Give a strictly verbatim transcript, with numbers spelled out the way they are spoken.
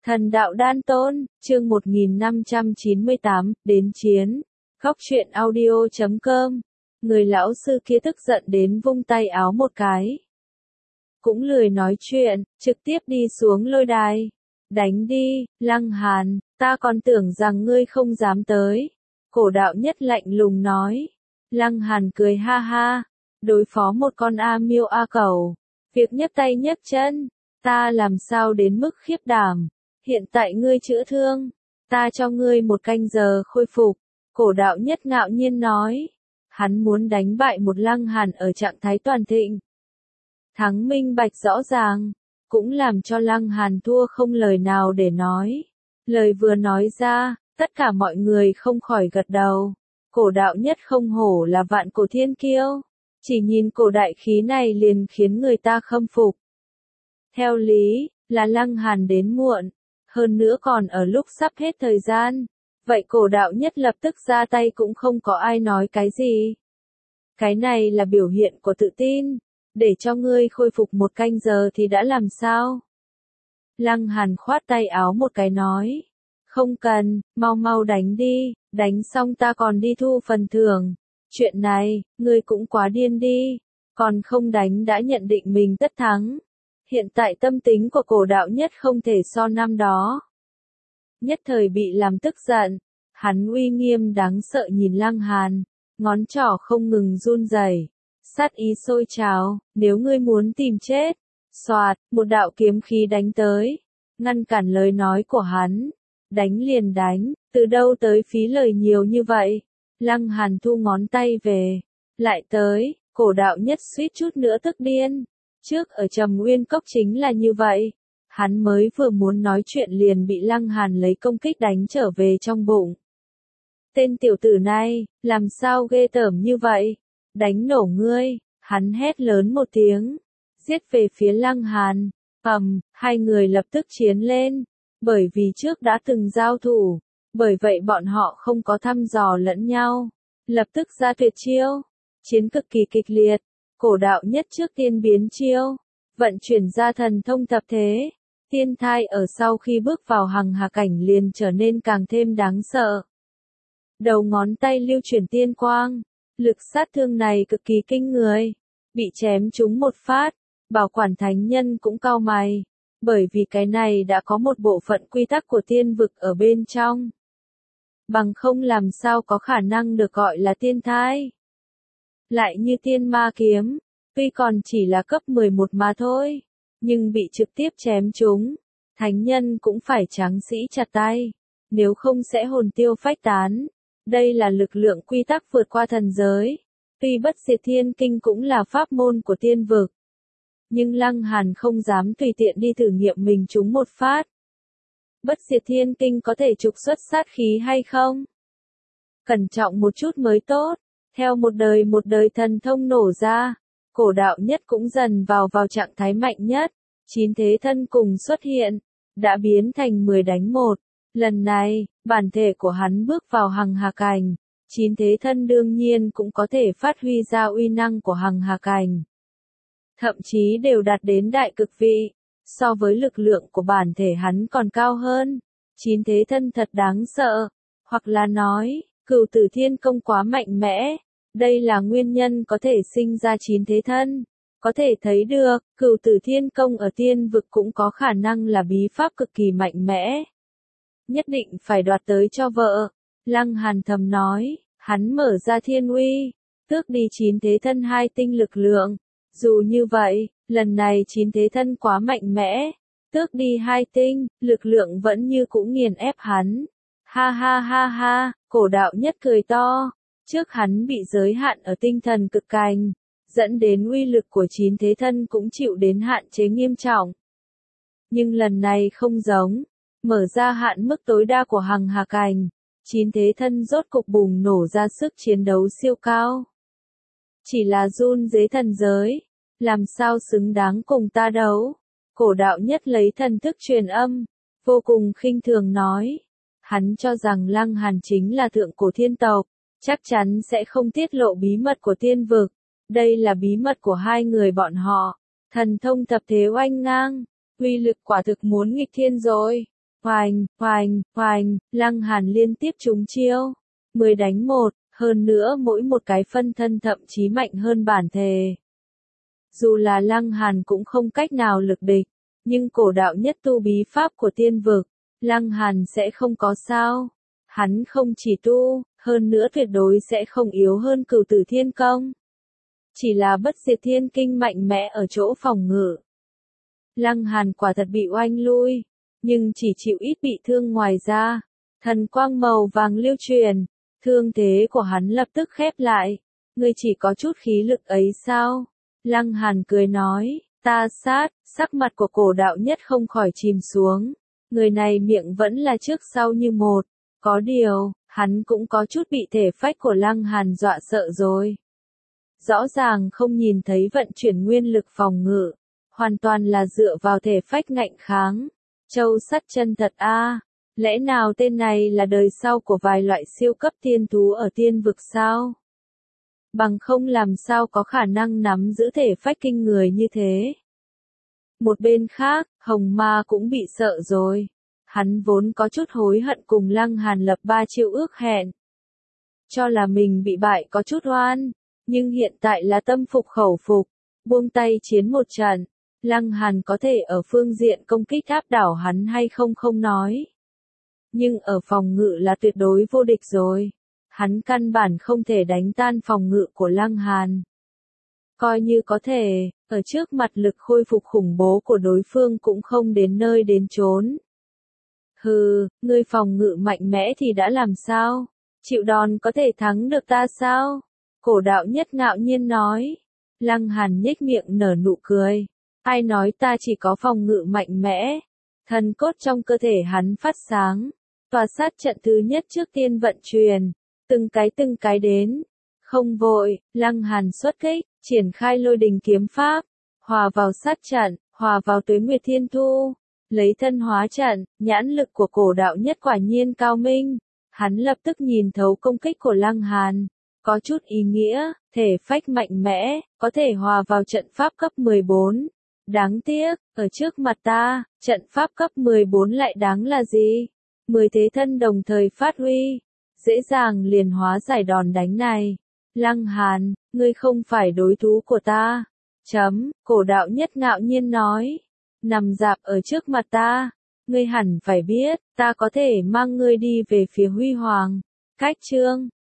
Thần đạo đan tôn, chương một nghìn năm trăm chín mươi tám, đến chiến. Góc truyện audio chấm com. Người lão sư kia tức giận đến vung tay áo một cái. Cũng lười nói chuyện, trực tiếp đi xuống lôi đài. Đánh đi, Lăng Hàn, ta còn tưởng rằng ngươi không dám tới. Cổ đạo nhất lạnh lùng nói. Lăng Hàn cười ha ha. Đối phó một con A miêu A cẩu. Việc nhấc tay nhấc chân, ta làm sao đến mức khiếp đảm. Hiện tại ngươi chữa thương, ta cho ngươi một canh giờ khôi phục. Cổ đạo nhất ngạo nhiên nói. Hắn muốn đánh bại một Lăng Hàn ở trạng thái toàn thịnh. Thắng minh bạch rõ ràng, cũng làm cho Lăng Hàn thua không lời nào để nói. Lời vừa nói ra, tất cả mọi người không khỏi gật đầu. Cổ đạo nhất không hổ là vạn cổ thiên kiêu. Chỉ nhìn cổ đại khí này liền khiến người ta khâm phục. Theo lý, là Lăng Hàn đến muộn. Hơn nữa còn ở lúc sắp hết thời gian. Vậy cổ đạo nhất lập tức ra tay cũng không có ai nói cái gì. Cái này là biểu hiện của tự tin. Để cho ngươi khôi phục một canh giờ thì đã làm sao? Lăng Hàn khoát tay áo một cái nói. Không cần, mau mau đánh đi, đánh xong ta còn đi thu phần thưởng. Chuyện này, ngươi cũng quá điên đi. Còn không đánh đã nhận định mình tất thắng. Hiện tại tâm tính của cổ đạo nhất không thể so năm đó. Nhất thời bị làm tức giận. Hắn uy nghiêm đáng sợ nhìn Lăng Hàn. Ngón trỏ không ngừng run rẩy. Sát ý sôi trào, nếu ngươi muốn tìm chết. Xoạt, một đạo kiếm khí đánh tới. Ngăn cản lời nói của hắn. Đánh liền đánh, từ đâu tới phí lời nhiều như vậy. Lăng Hàn thu ngón tay về. Lại tới, cổ đạo nhất suýt chút nữa tức điên. Trước ở Trầm Nguyên Cốc chính là như vậy. Hắn mới vừa muốn nói chuyện liền bị Lăng Hàn lấy công kích đánh trở về trong bụng. Tên tiểu tử này, làm sao ghê tởm như vậy? Đánh nổ ngươi, hắn hét lớn một tiếng. Giết về phía Lăng Hàn. Ầm, hai người lập tức chiến lên. Bởi vì trước đã từng giao thủ. Bởi vậy bọn họ không có thăm dò lẫn nhau. Lập tức ra tuyệt chiêu. Chiến cực kỳ kịch liệt. Cổ đạo nhất trước tiên biến chiêu. Vận chuyển ra thần thông tập thế. Tiên thai ở sau khi bước vào hằng hà cảnh liền trở nên càng thêm đáng sợ. Đầu ngón tay lưu chuyển tiên quang. Lực sát thương này cực kỳ kinh người. Bị chém trúng một phát. Bảo quản thánh nhân cũng cau mày. Bởi vì cái này đã có một bộ phận quy tắc của tiên vực ở bên trong. Bằng không làm sao có khả năng được gọi là tiên thai. Lại như tiên ma kiếm, tuy còn chỉ là cấp mười một mà thôi, nhưng bị trực tiếp chém trúng, thánh nhân cũng phải tráng sĩ chặt tay, nếu không sẽ hồn tiêu phách tán. Đây là lực lượng quy tắc vượt qua thần giới, tuy bất diệt thiên kinh cũng là pháp môn của tiên vực. Nhưng Lăng Hàn không dám tùy tiện đi thử nghiệm mình trúng một phát. Bất diệt thiên kinh có thể trục xuất sát khí hay không? Cẩn trọng một chút mới tốt. Theo một đời một đời thần thông nổ ra, cổ đạo nhất cũng dần vào vào trạng thái mạnh nhất. Chín thế thân cùng xuất hiện, đã biến thành mười đánh một. Lần này, bản thể của hắn bước vào hằng hà cảnh. Chín thế thân đương nhiên cũng có thể phát huy ra uy năng của hằng hà cảnh. Thậm chí đều đạt đến đại cực vị. So với lực lượng của bản thể hắn còn cao hơn. Chín thế thân thật đáng sợ. Hoặc là nói, Cửu Tử Thiên Công quá mạnh mẽ. Đây là nguyên nhân có thể sinh ra chín thế thân. Có thể thấy được, Cửu Tử Thiên Công ở tiên vực cũng có khả năng là bí pháp cực kỳ mạnh mẽ. Nhất định phải đoạt tới cho vợ. Lăng Hàn thầm nói, hắn mở ra thiên uy. Tước đi chín thế thân hai tinh lực lượng. Dù như vậy, lần này chín thế thân quá mạnh mẽ. Tước đi hai tinh, lực lượng vẫn như cũ nghiền ép hắn. Ha ha ha ha, cổ đạo nhất cười to. Trước hắn bị giới hạn ở tinh thần cực cảnh, dẫn đến uy lực của chín thế thân cũng chịu đến hạn chế nghiêm trọng. Nhưng lần này không giống, mở ra hạn mức tối đa của hằng hà cảnh, chín thế thân rốt cục bùng nổ ra sức chiến đấu siêu cao. Chỉ là run dưới thần giới, làm sao xứng đáng cùng ta đấu? Cổ đạo nhất lấy thần thức truyền âm, vô cùng khinh thường nói. Hắn cho rằng Lăng Hàn chính là thượng cổ thiên tộc, chắc chắn sẽ không tiết lộ bí mật của tiên vực. Đây là bí mật của hai người bọn họ. Thần thông tập thế oanh ngang, uy lực quả thực muốn nghịch thiên rồi. Oanh, oanh, oanh, Lăng Hàn liên tiếp trúng chiêu. mười đánh một, hơn nữa mỗi một cái phân thân thậm chí mạnh hơn bản thể. Dù là Lăng Hàn cũng không cách nào lực địch, nhưng cổ đạo nhất tu bí pháp của tiên vực, Lăng Hàn sẽ không có sao. Hắn không chỉ tu, hơn nữa tuyệt đối sẽ không yếu hơn Cửu Tử Thiên Công. Chỉ là bất diệt thiên kinh mạnh mẽ ở chỗ phòng ngự. Lăng Hàn quả thật bị oanh lui, nhưng chỉ chịu ít bị thương, ngoài ra, thần quang màu vàng lưu truyền, thương thế của hắn lập tức khép lại. Ngươi chỉ có chút khí lực ấy sao? Lăng Hàn cười nói, ta sát, sắc mặt của cổ đạo nhất không khỏi chìm xuống. Người này miệng vẫn là trước sau như một, có điều, hắn cũng có chút bị thể phách của Lăng Hàn dọa sợ rồi. Rõ ràng không nhìn thấy vận chuyển nguyên lực phòng ngự, hoàn toàn là dựa vào thể phách ngạnh kháng. Châu sắt chân thật a, lẽ nào tên này là đời sau của vài loại siêu cấp tiên thú ở tiên vực sao? Bằng không làm sao có khả năng nắm giữ thể phách kinh người như thế. Một bên khác, Hồng Ma cũng bị sợ rồi. Hắn vốn có chút hối hận cùng Lăng Hàn lập ba chiêu ước hẹn. Cho là mình bị bại có chút oan, nhưng hiện tại là tâm phục khẩu phục, buông tay chiến một trận. Lăng Hàn có thể ở phương diện công kích áp đảo hắn hay không không nói. Nhưng ở phòng ngự là tuyệt đối vô địch rồi. Hắn căn bản không thể đánh tan phòng ngự của Lăng Hàn. Coi như có thể, ở trước mặt lực khôi phục khủng bố của đối phương cũng không đến nơi đến chốn. Hừ, ngươi phòng ngự mạnh mẽ thì đã làm sao? Chịu đòn có thể thắng được ta sao? Cổ đạo nhất ngạo nhiên nói. Lăng Hàn nhếch miệng nở nụ cười. Ai nói ta chỉ có phòng ngự mạnh mẽ? Thần cốt trong cơ thể hắn phát sáng. Tòa sát trận thứ nhất trước tiên vận chuyển. Từng cái từng cái đến. Không vội, Lăng Hàn xuất kích, triển khai lôi đình kiếm pháp. Hòa vào sát trận, hòa vào tuế nguyệt thiên thu. Lấy thân hóa trận, nhãn lực của cổ đạo nhất quả nhiên cao minh. Hắn lập tức nhìn thấu công kích của Lăng Hàn. Có chút ý nghĩa, thể phách mạnh mẽ, có thể hòa vào trận pháp cấp mười bốn. Đáng tiếc, ở trước mặt ta, trận pháp cấp mười bốn lại đáng là gì? mười thế thân đồng thời phát huy, dễ dàng liền hóa giải đòn đánh này. Lăng Hàn, ngươi không phải đối thủ của ta. Chấm, cổ đạo nhất ngạo nhiên nói. Nằm dạp ở trước mặt ta. Ngươi hẳn phải biết, ta có thể mang ngươi đi về phía huy hoàng. Cách chương